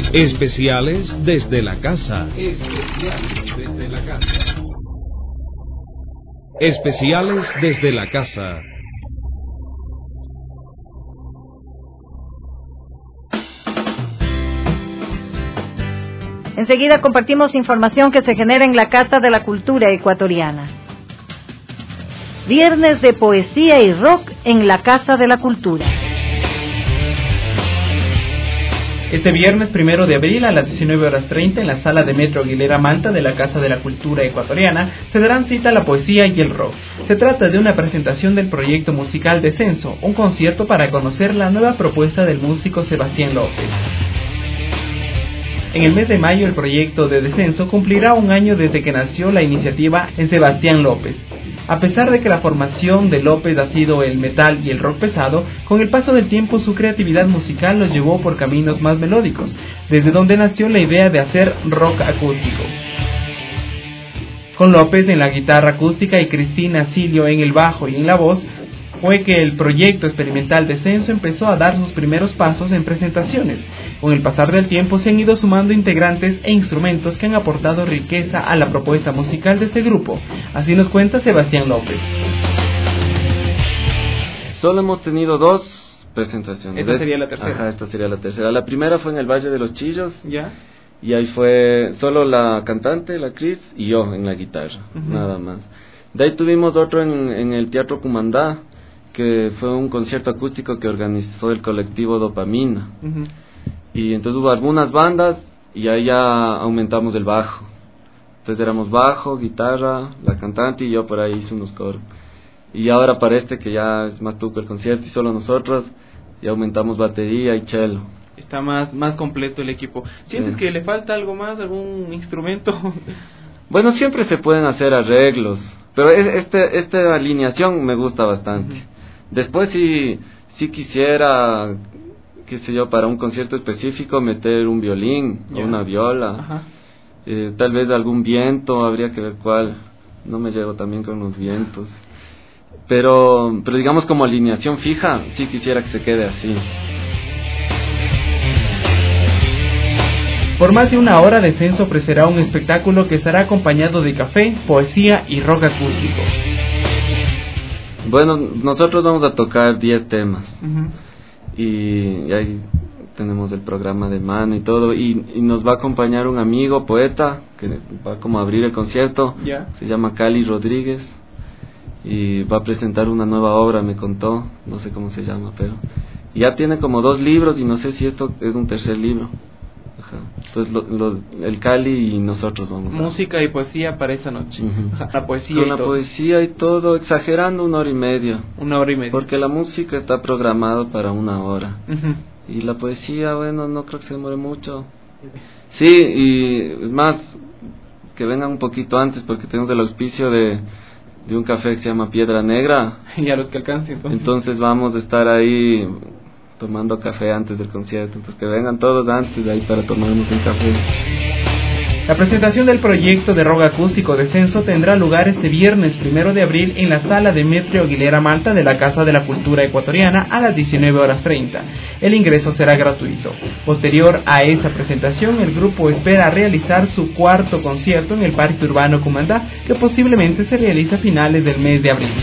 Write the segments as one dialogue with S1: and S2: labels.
S1: Especiales desde la casa. Especiales desde la casa. Especiales desde la casa.
S2: Enseguida compartimos información que se genera en la Casa de la Cultura Ecuatoriana. Viernes de poesía y rock en la Casa de la Cultura.
S3: Este viernes 1 de abril a las 19:30 en la sala de Metro Aguilera Malta de la Casa de la Cultura Ecuatoriana se darán cita a la poesía y el rock. Se trata de una presentación del proyecto musical Descenso, un concierto para conocer la nueva propuesta del músico Sebastián López. En el mes de mayo el proyecto de Descenso cumplirá un año desde que nació la iniciativa en Sebastián López. A pesar de que la formación de López ha sido el metal y el rock pesado, con el paso del tiempo su creatividad musical los llevó por caminos más melódicos, desde donde nació la idea de hacer rock acústico. Con López en la guitarra acústica y Cristina Silio en el bajo y en la voz, fue que el proyecto experimental Descenso empezó a dar sus primeros pasos en presentaciones. Con el pasar del tiempo se han ido sumando integrantes e instrumentos que han aportado riqueza a la propuesta musical de este grupo. Así nos cuenta Sebastián López.
S4: Solo hemos tenido 2 presentaciones.
S3: Esta sería la tercera.
S4: Ajá, esta sería la tercera. La primera fue en el Valle de los Chillos.
S3: ¿Ya?
S4: Y ahí fue solo la cantante, la Cris, y yo en la guitarra, nada más. De ahí tuvimos otro en el Teatro Cumandá, que fue un concierto acústico que organizó el colectivo Dopamina. Y entonces hubo algunas bandas y ahí ya aumentamos el bajo. Entonces éramos bajo, guitarra, la cantante y yo por ahí hice unos coros. Y ahora para que ya es más tuco el concierto y solo nosotros, y aumentamos batería y cello.
S3: Está más completo el equipo. ¿Sientes que le falta algo más, algún instrumento?
S4: Bueno, siempre se pueden hacer arreglos, pero esta alineación me gusta bastante. Después si quisiera, qué sé yo, para un concierto específico meter un violín o una viola, tal vez algún viento, habría que ver cuál. No me llevo también con los vientos, pero digamos como alineación fija, sí quisiera que se quede así.
S3: Por más de 1 hora, Descenso ofrecerá un espectáculo que estará acompañado de café, poesía y rock acústico.
S4: Bueno, nosotros vamos a tocar 10 temas. Y ahí tenemos el programa de mano y todo. Y nos va a acompañar un amigo poeta que va como a abrir el concierto. Se llama Cali Rodríguez. Y va a presentar una nueva obra, me contó. No sé cómo se llama, pero ya tiene como 2 libros y no sé si esto es un tercer libro. Entonces el Cali y nosotros vamos
S3: música y poesía para esa noche. La poesía
S4: con
S3: y
S4: la
S3: todo.
S4: Poesía y todo, exagerando 1 hora y media.
S3: 1 hora y media.
S4: Porque la música está programada para 1 hora. Y la poesía, bueno, no creo que se demore mucho. Sí, y es más, que vengan un poquito antes porque tenemos el auspicio de un café que se llama Piedra Negra.
S3: Y a los que alcance
S4: entonces vamos a estar ahí tomando café antes del concierto, entonces que vengan todos antes de ahí para tomarnos un café.
S3: La presentación del proyecto de rock acústico Descenso tendrá lugar este viernes 1 de abril en la sala de Metro Aguilera Malta de la Casa de la Cultura Ecuatoriana a las 19:30. El ingreso será gratuito. Posterior a esta presentación, el grupo espera realizar su 4º concierto en el Parque Urbano Cumandá, que posiblemente se realice a finales del mes de abril.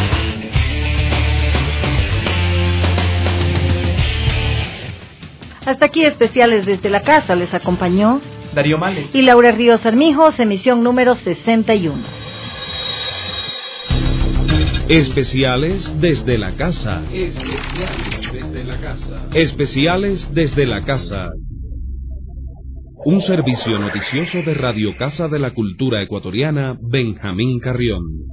S2: Hasta aquí Especiales desde la casa. Les acompañó
S3: Darío Males
S2: y Laura Ríos Armijos, emisión número 61.
S1: Especiales desde la casa. Especiales desde la casa. Especiales desde la casa. Un servicio noticioso de Radio Casa de la Cultura Ecuatoriana, Benjamín Carrión.